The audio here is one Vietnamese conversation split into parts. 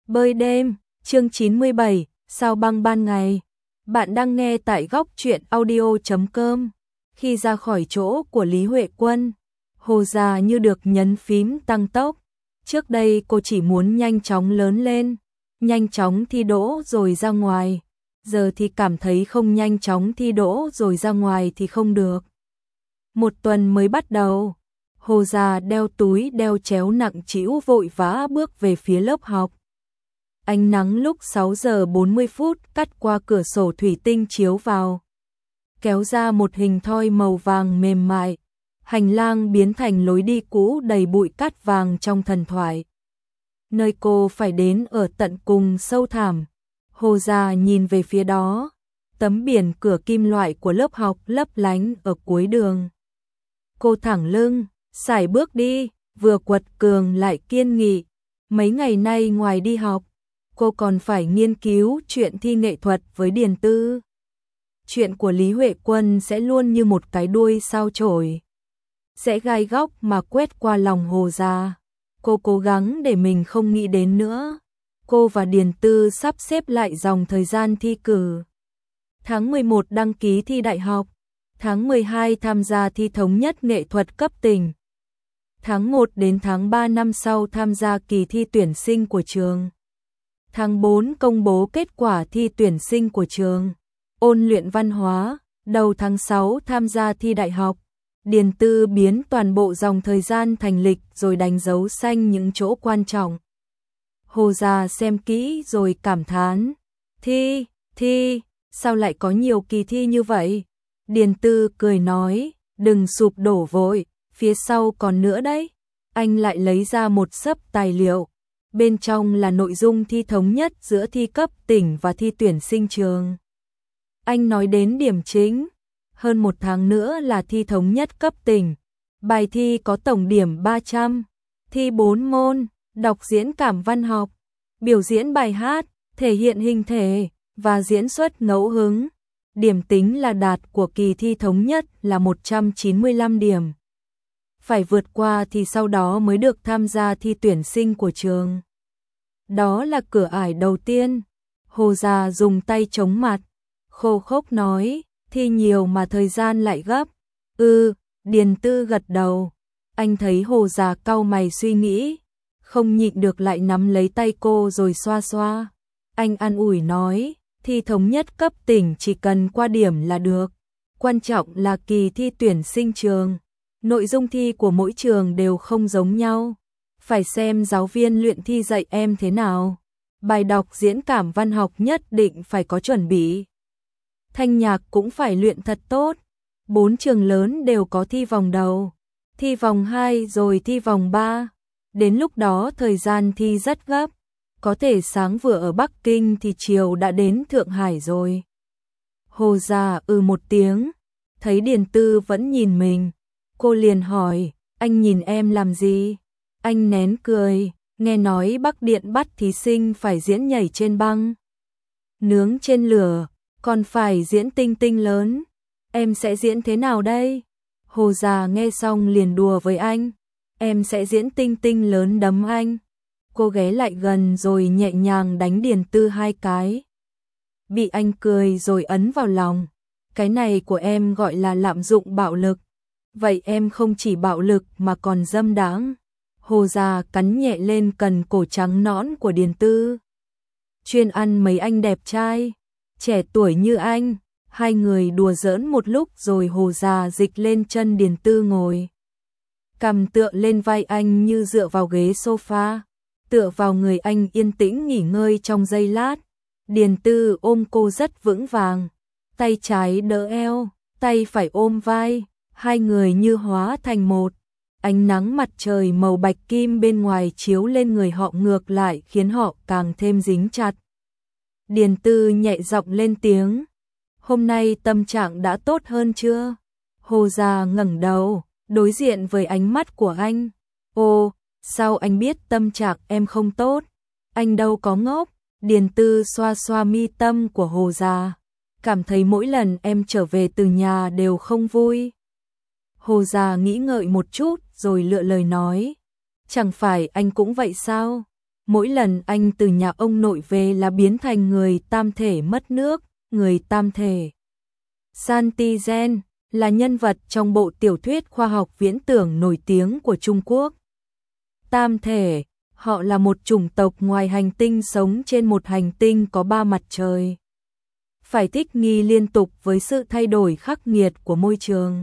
Bơi đêm, chương 97, sao băng ban ngày. Bạn đang nghe tại góc truyện audio.com. Khi ra khỏi chỗ của Lý Huệ Quân, Hồ Già như được nhấn phím tăng tốc. Trước đây cô chỉ muốn nhanh chóng lớn lên, nhanh chóng thi đỗ rồi ra ngoài. Giờ thì cảm thấy không nhanh chóng thi đỗ rồi ra ngoài thì không được. Một tuần mới bắt đầu, Hồ Già đeo túi đeo chéo nặng trĩu vội vã bước về phía lớp học. Ánh nắng lúc 6 giờ 40 phút cắt qua cửa sổ thủy tinh chiếu vào, kéo ra một hình thoi màu vàng mềm mại. Hành lang biến thành lối đi cũ đầy bụi cát vàng trong thần thoại. Nơi cô phải đến ở tận cùng sâu thẳm. Hồ Già nhìn về phía đó, tấm biển cửa kim loại của lớp học lấp lánh ở cuối đường. Cô thẳng lưng, sải bước đi, vừa quật cường lại kiên nghị. Mấy ngày nay ngoài đi học, cô còn phải nghiên cứu chuyện thi nghệ thuật với Điền Tư. Chuyện của Lý Huệ Quân sẽ luôn như một cái đuôi sao chổi, sẽ gai góc mà quét qua lòng Hồ Già. Cô cố gắng để mình không nghĩ đến nữa. Cô và Điền Tư sắp xếp lại dòng thời gian thi cử. Tháng 11 đăng ký thi đại học, tháng 12 tham gia thi thống nhất nghệ thuật cấp tỉnh. Tháng 1 đến tháng 3 năm sau tham gia kỳ thi tuyển sinh của trường. Tháng 4 công bố kết quả thi tuyển sinh của trường. Ôn luyện văn hóa, đầu tháng 6 tham gia thi đại học. Điền Tư biến toàn bộ dòng thời gian thành lịch rồi đánh dấu xanh những chỗ quan trọng. Hồ Già xem kỹ rồi cảm thán. Thi, sao lại có nhiều kỳ thi như vậy? Điền Tư cười nói, đừng sụp đổ vội, phía sau còn nữa đấy. Anh lại lấy ra một xấp tài liệu. Bên trong là nội dung thi thống nhất giữa thi cấp tỉnh và thi tuyển sinh trường. Anh nói đến điểm chính. Hơn một tháng nữa là thi thống nhất cấp tỉnh. Bài thi có tổng điểm 300. Thi 4 môn, đọc diễn cảm văn học, biểu diễn bài hát, thể hiện hình thể và diễn xuất ngẫu hứng. Điểm tính là đạt của kỳ thi thống nhất là 195 điểm. Phải vượt qua thì sau đó mới được tham gia thi tuyển sinh của trường. Đó là cửa ải đầu tiên. Hồ Già dùng tay chống mặt, khô khốc nói, thi nhiều mà thời gian lại gấp. Điền Tư gật đầu. Anh thấy Hồ Già cau mày suy nghĩ, không nhịn được lại nắm lấy tay cô rồi xoa xoa. Anh an ủi nói, thi thống nhất cấp tỉnh chỉ cần qua điểm là được. Quan trọng là kỳ thi tuyển sinh trường. Nội dung thi của mỗi trường đều không giống nhau. Phải xem giáo viên luyện thi dạy em thế nào. Bài đọc diễn cảm văn học nhất định phải có chuẩn bị. Thanh nhạc cũng phải luyện thật tốt. 4 trường lớn đều có thi vòng đầu, thi vòng 2 rồi thi vòng 3. Đến lúc đó thời gian thi rất gấp. Có thể sáng vừa ở Bắc Kinh thì chiều đã đến Thượng Hải rồi. Hồ Già một tiếng. Thấy Điền Tư vẫn nhìn mình, cô liền hỏi, anh nhìn em làm gì? Anh nén cười, nghe nói Bắc Điện bắt thí sinh phải diễn nhảy trên băng, nướng trên lửa, còn phải diễn tinh tinh lớn. Em sẽ diễn thế nào đây? Hồ Già nghe xong liền đùa với anh, em sẽ diễn tinh tinh lớn đấm anh. Cô ghé lại gần rồi nhẹ nhàng đánh Điền Tư 2 cái. Bị anh cười rồi ấn vào lòng. Cái này của em gọi là lạm dụng bạo lực. Vậy em không chỉ bạo lực mà còn dâm đãng. Hồ Già cắn nhẹ lên cần cổ trắng nõn của Điền Tư. Chuyên ăn mấy anh đẹp trai, trẻ tuổi như anh. Hai người đùa giỡn một lúc rồi Hồ Già dịch lên chân Điền Tư ngồi. Cằm tựa lên vai anh như dựa vào ghế sofa. Tựa vào người anh yên tĩnh nghỉ ngơi trong giây lát. Điền Tư ôm cô rất vững vàng. Tay trái đỡ eo, tay phải ôm vai. Hai người như hóa thành một. Ánh nắng mặt trời màu bạch kim bên ngoài chiếu lên người họ ngược lại khiến họ càng thêm dính chặt. Điền Tư nhẹ giọng lên tiếng. Hôm nay tâm trạng đã tốt hơn chưa? Hồ Già ngẩng đầu, đối diện với ánh mắt của anh. Ồ, sao anh biết tâm trạng em không tốt? Anh đâu có ngốc. Điền Tư xoa xoa mi tâm của Hồ Già. Cảm thấy mỗi lần em trở về từ nhà đều không vui. Hồ Già nghĩ ngợi một chút rồi lựa lời nói. Chẳng phải anh cũng vậy sao? Mỗi lần anh từ nhà ông nội về là biến thành người tam thể mất nước, người tam thể. Santigen là nhân vật trong bộ tiểu thuyết khoa học viễn tưởng nổi tiếng của Trung Quốc. Tam thể, họ là một chủng tộc ngoài hành tinh sống trên một hành tinh có 3 mặt trời. Phải thích nghi liên tục với sự thay đổi khắc nghiệt của môi trường.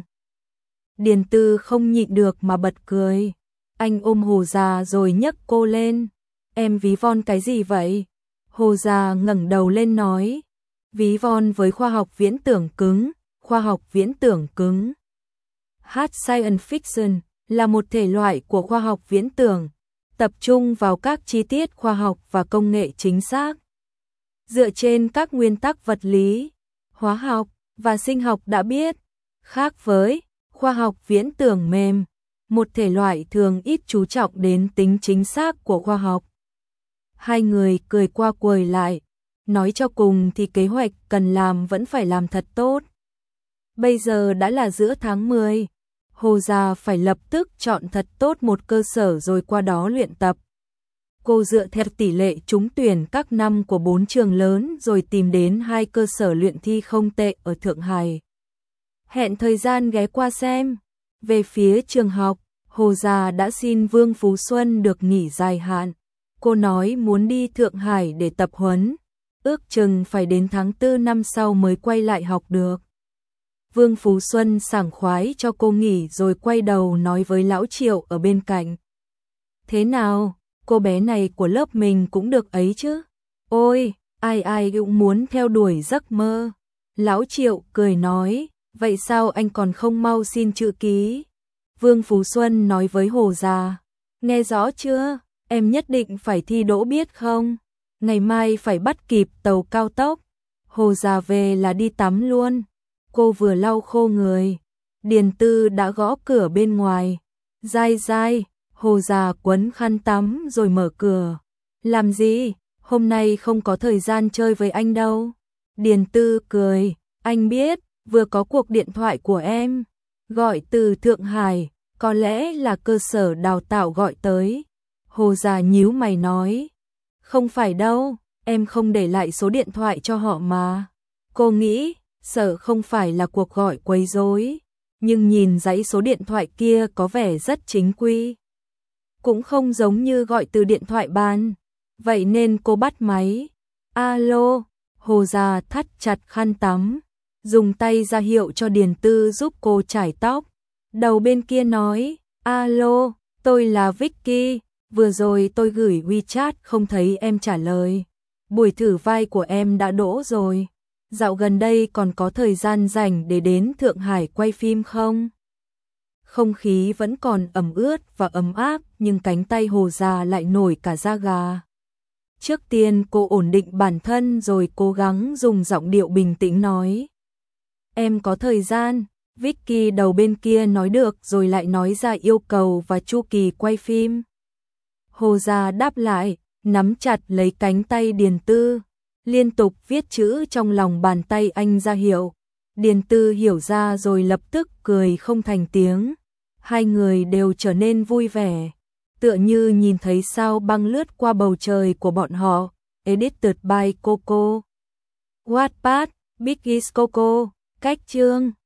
Điền Tư không nhịn được mà bật cười. Anh ôm Hồ Già rồi nhấc cô lên. Em ví von cái gì vậy? Hồ Già ngẩng đầu lên nói. Ví von với khoa học viễn tưởng cứng, khoa học viễn tưởng cứng. Hard science fiction là một thể loại của khoa học viễn tưởng, tập trung vào các chi tiết khoa học và công nghệ chính xác. Dựa trên các nguyên tắc vật lý, hóa học và sinh học đã biết, khác với khoa học viễn tưởng mềm, một thể loại thường ít chú trọng đến tính chính xác của khoa học. Hai người cười qua quầy lại, nói cho cùng thì kế hoạch cần làm vẫn phải làm thật tốt. Bây giờ đã là giữa tháng 10, Hồ Già phải lập tức chọn thật tốt một cơ sở rồi qua đó luyện tập. Cô dựa theo tỷ lệ trúng tuyển các năm của 4 trường lớn rồi tìm đến 2 cơ sở luyện thi không tệ ở Thượng Hải. Hẹn thời gian ghé qua xem. Về phía trường học, Hồ Già đã xin Vương Phú Xuân được nghỉ dài hạn. Cô nói muốn đi Thượng Hải để tập huấn, ước chừng phải đến tháng 4 năm sau mới quay lại học được. Vương Phú Xuân sảng khoái cho cô nghỉ rồi quay đầu nói với Lão Triệu ở bên cạnh. Thế nào, cô bé này của lớp mình cũng được ấy chứ? Ôi, ai ai cũng muốn theo đuổi giấc mơ. Lão Triệu cười nói, vậy sao anh còn không mau xin chữ ký? Vương Phú Xuân nói với Hồ Già, nghe rõ chưa, em nhất định phải thi đỗ biết không? Ngày mai phải bắt kịp tàu cao tốc. Hồ Già về là đi tắm luôn. Cô vừa lau khô người, Điền Tư đã gõ cửa bên ngoài. Dai dai, Hồ Già quấn khăn tắm rồi mở cửa. Làm gì, hôm nay không có thời gian chơi với anh đâu. Điền Tư cười, anh biết, vừa có cuộc điện thoại của em. Gọi từ Thượng Hải, có lẽ là cơ sở đào tạo gọi tới. Hồ Già nhíu mày nói, không phải đâu, em không để lại số điện thoại cho họ mà. Cô nghĩ, sợ không phải là cuộc gọi quấy rối, nhưng nhìn dãy số điện thoại kia có vẻ rất chính quy. Cũng không giống như gọi từ điện thoại bàn, vậy nên cô bắt máy. Alo, Hồ Già thắt chặt khăn tắm, dùng tay ra hiệu cho Điền Tư giúp cô chải tóc. Đầu bên kia nói, alo, tôi là Vicky, vừa rồi tôi gửi WeChat không thấy em trả lời. Buổi thử vai của em đã đỗ rồi. Dạo gần đây còn có thời gian rảnh để đến Thượng Hải quay phim không? Không khí vẫn còn ẩm ướt và ấm áp nhưng cánh tay Hồ Già lại nổi cả da gà. Trước tiên cô ổn định bản thân rồi cố gắng dùng giọng điệu bình tĩnh nói. Em có thời gian, Vicky đầu bên kia nói được rồi lại nói ra yêu cầu và chu kỳ quay phim. Hồ Già đáp lại, nắm chặt lấy cánh tay Điền Tư, liên tục viết chữ trong lòng bàn tay anh ra hiệu. Điền Tư hiểu ra rồi lập tức cười không thành tiếng. Hai người đều trở nên vui vẻ, tựa như nhìn thấy sao băng lướt qua bầu trời của bọn họ. Edited by Coco. Wattpad, Biggies Coco, cách chương.